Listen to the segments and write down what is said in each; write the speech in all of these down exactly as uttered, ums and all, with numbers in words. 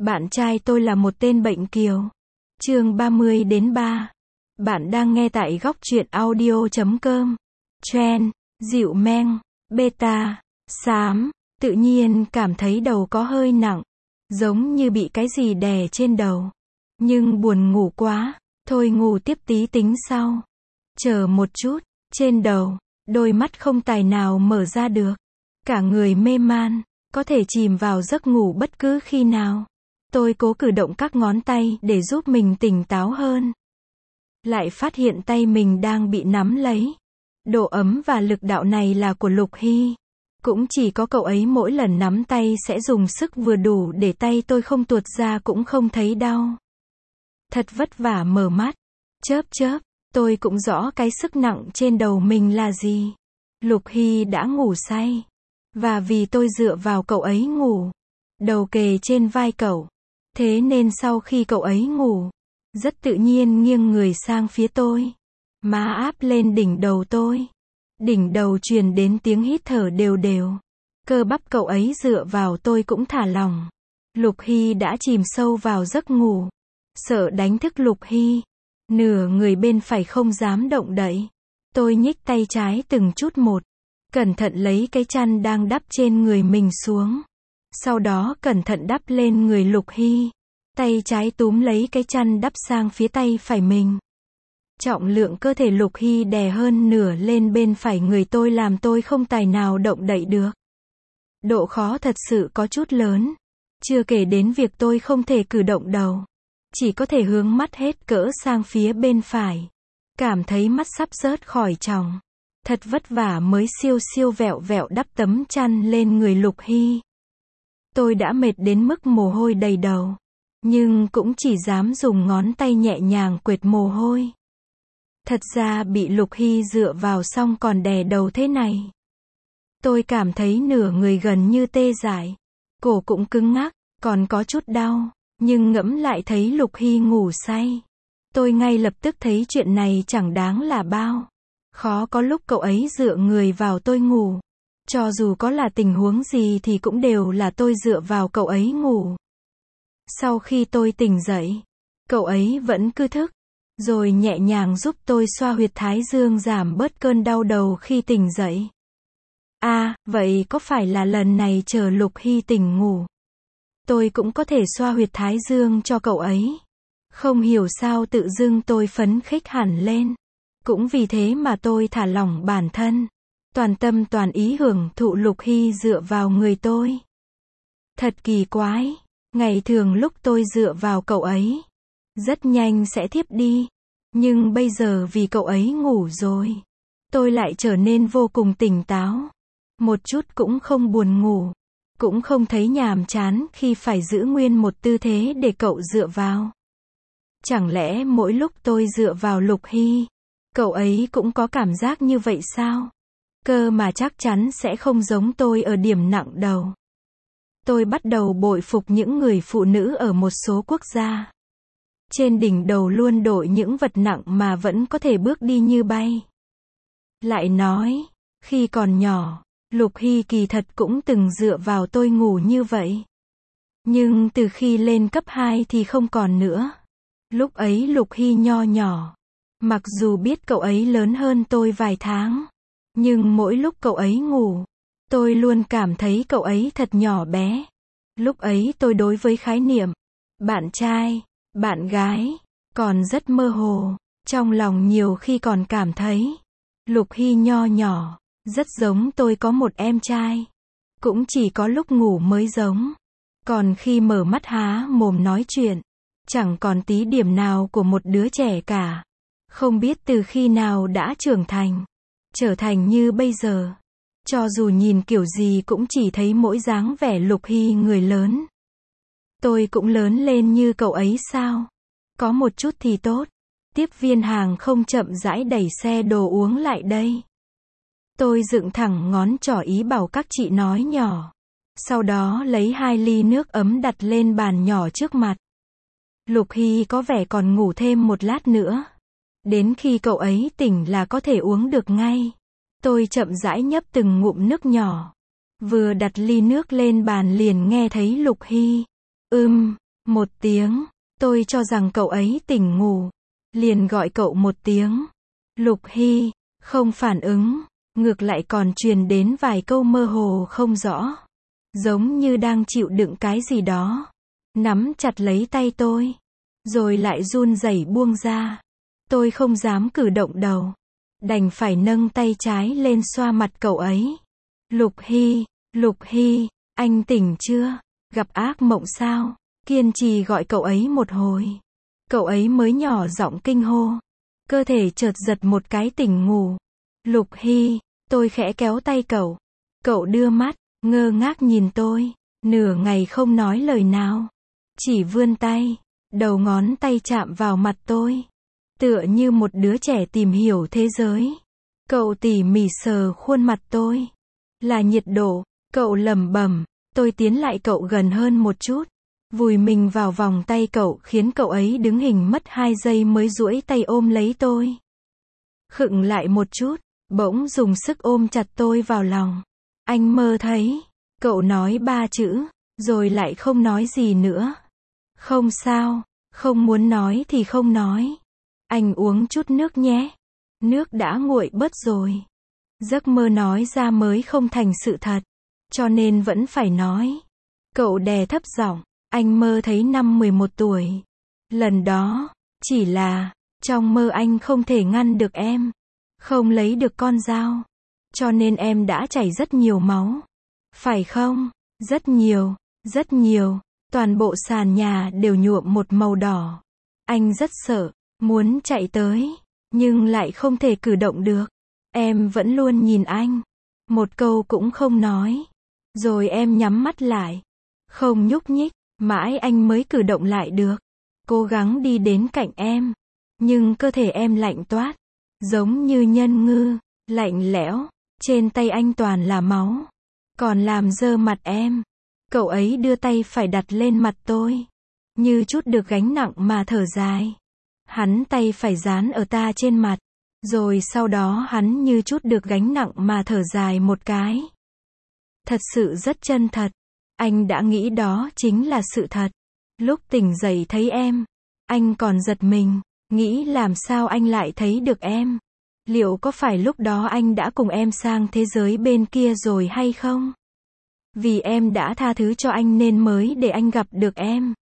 Bạn trai tôi là một tên bệnh kiều. Chương ba mươi đến ba. Bạn đang nghe tại góc truyện audio chấm com. Trend, dịu meng, beta, xám, tự nhiên cảm thấy đầu có hơi nặng, giống như bị cái gì đè trên đầu. Nhưng buồn ngủ quá, thôi ngủ tiếp tí tính sau. Chờ một chút, trên đầu, đôi mắt không tài nào mở ra được. Cả người mê man, có thể chìm vào giấc ngủ bất cứ khi nào. Tôi cố cử động các ngón tay để giúp mình tỉnh táo hơn. Lại phát hiện tay mình đang bị nắm lấy. Độ ấm và lực đạo này là của Lục Hy. Cũng chỉ có cậu ấy mỗi lần nắm tay sẽ dùng sức vừa đủ để tay tôi không tuột ra cũng không thấy đau. Thật vất vả mở mắt. Chớp chớp, tôi cũng rõ cái sức nặng trên đầu mình là gì. Lục Hy đã ngủ say. Và vì tôi dựa vào cậu ấy ngủ, đầu kề trên vai cậu. Thế nên sau khi cậu ấy ngủ, rất tự nhiên nghiêng người sang phía tôi. Má áp lên đỉnh đầu tôi. Đỉnh đầu truyền đến tiếng hít thở đều đều. Cơ bắp cậu ấy dựa vào tôi cũng thả lỏng. Lục Hy đã chìm sâu vào giấc ngủ. Sợ đánh thức Lục Hy. Nửa người bên phải không dám động đậy. Tôi nhích tay trái từng chút một. Cẩn thận lấy cái chăn đang đắp trên người mình xuống. Sau đó cẩn thận đắp lên người Lục Hy. Tay trái túm lấy cái chăn đắp sang phía tay phải mình. Trọng lượng cơ thể Lục Hy đè hơn nửa lên bên phải người tôi làm tôi không tài nào động đậy được. Độ khó thật sự có chút lớn. Chưa kể đến việc tôi không thể cử động đầu. Chỉ có thể hướng mắt hết cỡ sang phía bên phải. Cảm thấy mắt sắp rớt khỏi tròng. Thật vất vả mới siêu siêu vẹo vẹo đắp tấm chăn lên người Lục Hy. Tôi đã mệt đến mức mồ hôi đầy đầu. Nhưng cũng chỉ dám dùng ngón tay nhẹ nhàng quệt mồ hôi. Thật ra bị Lục Hy dựa vào xong còn đè đầu thế này. Tôi cảm thấy nửa người gần như tê dại. Cổ cũng cứng ngắc, còn có chút đau. Nhưng ngẫm lại thấy Lục Hy ngủ say. Tôi ngay lập tức thấy chuyện này chẳng đáng là bao. Khó có lúc cậu ấy dựa người vào tôi ngủ. Cho dù có là tình huống gì thì cũng đều là tôi dựa vào cậu ấy ngủ. Sau khi tôi tỉnh dậy, cậu ấy vẫn cứ thức. Rồi nhẹ nhàng giúp tôi xoa huyệt thái dương giảm bớt cơn đau đầu khi tỉnh dậy. À, vậy có phải là lần này chờ Lục Hy tỉnh ngủ, tôi cũng có thể xoa huyệt thái dương cho cậu ấy. Không hiểu sao tự dưng tôi phấn khích hẳn lên. Cũng vì thế mà tôi thả lỏng bản thân. Toàn tâm toàn ý hưởng thụ Lục Hy dựa vào người tôi. Thật kỳ quái. Ngày thường lúc tôi dựa vào cậu ấy, rất nhanh sẽ thiếp đi. Nhưng bây giờ vì cậu ấy ngủ rồi, tôi lại trở nên vô cùng tỉnh táo. Một chút cũng không buồn ngủ. Cũng không thấy nhàm chán khi phải giữ nguyên một tư thế để cậu dựa vào. Chẳng lẽ mỗi lúc tôi dựa vào Lục Hy, cậu ấy cũng có cảm giác như vậy sao? Cơ mà chắc chắn sẽ không giống tôi ở điểm nặng đầu. Tôi bắt đầu bội phục những người phụ nữ ở một số quốc gia. Trên đỉnh đầu luôn đội những vật nặng mà vẫn có thể bước đi như bay. Lại nói, khi còn nhỏ, Lục Hy kỳ thật cũng từng dựa vào tôi ngủ như vậy. Nhưng từ khi lên cấp hai thì không còn nữa. Lúc ấy Lục Hy nho nhỏ. Mặc dù biết cậu ấy lớn hơn tôi vài tháng. Nhưng mỗi lúc cậu ấy ngủ, tôi luôn cảm thấy cậu ấy thật nhỏ bé. Lúc ấy tôi đối với khái niệm bạn trai, bạn gái còn rất mơ hồ. Trong lòng nhiều khi còn cảm thấy Lục Hy nho nhỏ, rất giống tôi có một em trai. Cũng chỉ có lúc ngủ mới giống. Còn khi mở mắt há mồm nói chuyện, chẳng còn tí điểm nào của một đứa trẻ cả. Không biết từ khi nào đã trưởng thành, trở thành như bây giờ. Cho dù nhìn kiểu gì cũng chỉ thấy mỗi dáng vẻ Lục Hy người lớn. Tôi cũng lớn lên như cậu ấy sao? Có một chút thì tốt. Tiếp viên hàng không chậm rãi đẩy xe đồ uống lại đây. Tôi dựng thẳng ngón trỏ ý bảo các chị nói nhỏ. Sau đó lấy hai ly nước ấm đặt lên bàn nhỏ trước mặt. Lục Hy có vẻ còn ngủ thêm một lát nữa. Đến khi cậu ấy tỉnh là có thể uống được ngay. Tôi chậm rãi nhấp từng ngụm nước nhỏ. Vừa đặt ly nước lên bàn liền nghe thấy Lục Hy. Ừm, Một tiếng, tôi cho rằng cậu ấy tỉnh ngủ, liền gọi cậu một tiếng. Lục Hy, không phản ứng, ngược lại còn truyền đến vài câu mơ hồ không rõ. Giống như đang chịu đựng cái gì đó. Nắm chặt lấy tay tôi, rồi lại run rẩy buông ra. Tôi không dám cử động đầu, đành phải nâng tay trái lên xoa mặt cậu ấy. Lục Hy, Lục Hy, anh tỉnh chưa? Gặp ác mộng sao? Kiên trì gọi cậu ấy một hồi. Cậu ấy mới nhỏ giọng kinh hô. Cơ thể chợt giật một cái tỉnh ngủ. Lục Hy, tôi khẽ kéo tay cậu. Cậu đưa mắt, ngơ ngác nhìn tôi, nửa ngày không nói lời nào. Chỉ vươn tay, đầu ngón tay chạm vào mặt tôi. Tựa như một đứa trẻ tìm hiểu thế giới. Cậu tỉ mỉ sờ khuôn mặt tôi. Là nhiệt độ, cậu lẩm bẩm. Tôi tiến lại cậu gần hơn một chút. Vùi mình vào vòng tay cậu khiến cậu ấy đứng hình mất hai giây mới duỗi tay ôm lấy tôi. Khựng lại một chút, bỗng dùng sức ôm chặt tôi vào lòng. Anh mơ thấy. Cậu nói ba chữ, rồi lại không nói gì nữa. Không sao, không muốn nói thì không nói. Anh uống chút nước nhé. Nước đã nguội bớt rồi. Giấc mơ nói ra mới không thành sự thật, cho nên vẫn phải nói. Cậu đè thấp giọng, anh mơ thấy năm mười một tuổi. Lần đó, chỉ là, trong mơ anh không thể ngăn được em. Không lấy được con dao. Cho nên em đã chảy rất nhiều máu. Phải không? Rất nhiều, rất nhiều. Toàn bộ sàn nhà đều nhuộm một màu đỏ. Anh rất sợ, muốn chạy tới, nhưng lại không thể cử động được. Em vẫn luôn nhìn anh. Một câu cũng không nói. Rồi em nhắm mắt lại. Không nhúc nhích, mãi anh mới cử động lại được. Cố gắng đi đến cạnh em. Nhưng cơ thể em lạnh toát. Giống như nhân ngư, lạnh lẽo. Trên tay anh toàn là máu. Còn làm dơ mặt em. Cậu ấy đưa tay phải đặt lên mặt tôi. Như chút được gánh nặng mà thở dài. Hắn tay phải dán ở ta trên mặt. Rồi sau đó hắn như chút được gánh nặng mà thở dài một cái. Thật sự rất chân thật. Anh đã nghĩ đó chính là sự thật. Lúc tỉnh dậy thấy em, anh còn giật mình, nghĩ làm sao anh lại thấy được em. Liệu có phải lúc đó anh đã cùng em sang thế giới bên kia rồi hay không? Vì em đã tha thứ cho anh nên mới để anh gặp được em.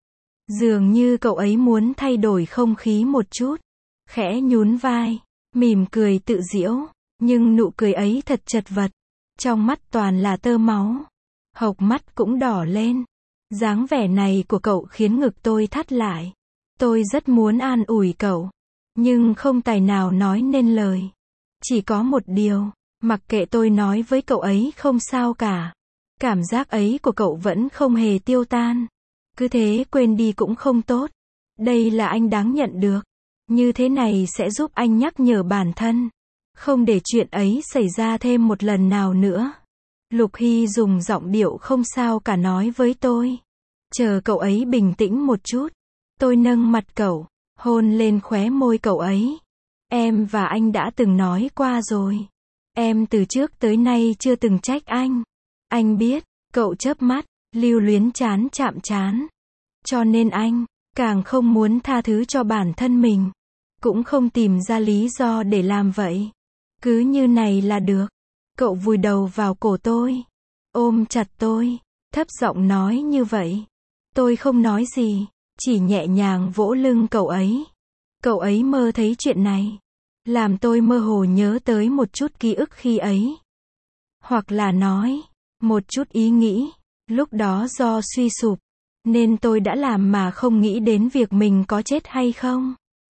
Dường như cậu ấy muốn thay đổi không khí một chút. Khẽ nhún vai, mỉm cười tự giễu, nhưng nụ cười ấy thật chật vật. Trong mắt toàn là tơ máu. Hộc mắt cũng đỏ lên. Dáng vẻ này của cậu khiến ngực tôi thắt lại. Tôi rất muốn an ủi cậu, nhưng không tài nào nói nên lời. Chỉ có một điều, mặc kệ tôi nói với cậu ấy không sao cả. Cảm giác ấy của cậu vẫn không hề tiêu tan. Cứ thế quên đi cũng không tốt. Đây là anh đáng nhận được. Như thế này sẽ giúp anh nhắc nhở bản thân. Không để chuyện ấy xảy ra thêm một lần nào nữa. Lục Hy dùng giọng điệu không sao cả nói với tôi. Chờ cậu ấy bình tĩnh một chút. Tôi nâng mặt cậu, hôn lên khóe môi cậu ấy. Em và anh đã từng nói qua rồi. Em từ trước tới nay chưa từng trách anh. Anh biết, cậu chớp mắt, lưu luyến chán chạm chán. Cho nên anh, càng không muốn tha thứ cho bản thân mình. Cũng không tìm ra lý do để làm vậy. Cứ như này là được. Cậu vùi đầu vào cổ tôi. Ôm chặt tôi. Thấp giọng nói như vậy. Tôi không nói gì. Chỉ nhẹ nhàng vỗ lưng cậu ấy. Cậu ấy mơ thấy chuyện này. Làm tôi mơ hồ nhớ tới một chút ký ức khi ấy. Hoặc là nói, một chút ý nghĩ. Lúc đó do suy sụp, nên tôi đã làm mà không nghĩ đến việc mình có chết hay không.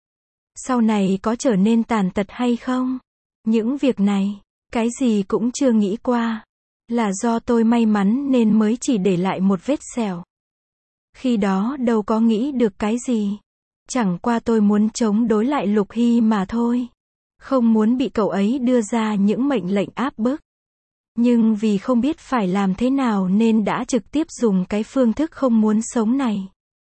Sau này có trở nên tàn tật hay không. Những việc này, cái gì cũng chưa nghĩ qua. Là do tôi may mắn nên mới chỉ để lại một vết sẹo. Khi đó đâu có nghĩ được cái gì. Chẳng qua tôi muốn chống đối lại Lục Hy mà thôi. Không muốn bị cậu ấy đưa ra những mệnh lệnh áp bức. Nhưng vì không biết phải làm thế nào nên đã trực tiếp dùng cái phương thức không muốn sống này.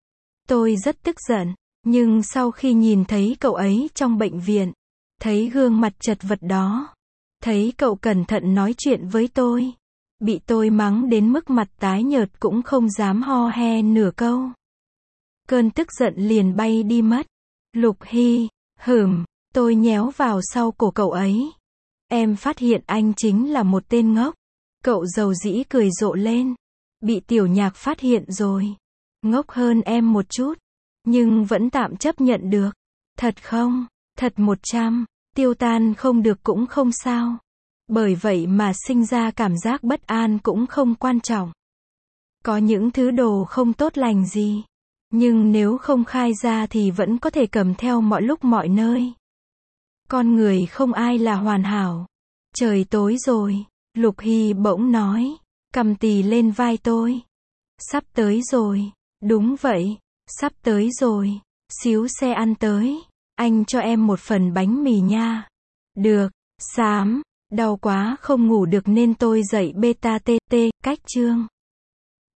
Tôi rất tức giận, nhưng sau khi nhìn thấy cậu ấy trong bệnh viện, thấy gương mặt chật vật đó, thấy cậu cẩn thận nói chuyện với tôi, bị tôi mắng đến mức mặt tái nhợt cũng không dám ho he nửa câu. Cơn tức giận liền bay đi mất. Lục Hy, hửm, tôi nhéo vào sau cổ cậu ấy. Em phát hiện anh chính là một tên ngốc. Cậu dầu dĩ cười rộ lên. Bị Tiểu Nhạc phát hiện rồi. Ngốc hơn em một chút. Nhưng vẫn tạm chấp nhận được. Thật không? Thật một trăm. Tiêu tan không được cũng không sao. Bởi vậy mà sinh ra cảm giác bất an cũng không quan trọng. Có những thứ đồ không tốt lành gì. Nhưng nếu không khai ra thì vẫn có thể cầm theo mọi lúc mọi nơi. Con người không ai là hoàn hảo. Trời tối rồi. Lục Hy bỗng nói. Cầm tì lên vai tôi. Sắp tới rồi. Đúng vậy. Sắp tới rồi. Xíu xe ăn tới. Anh cho em một phần bánh mì nha. Được. Xám. Đau quá không ngủ được nên tôi dậy beta tê tê. Cách chương.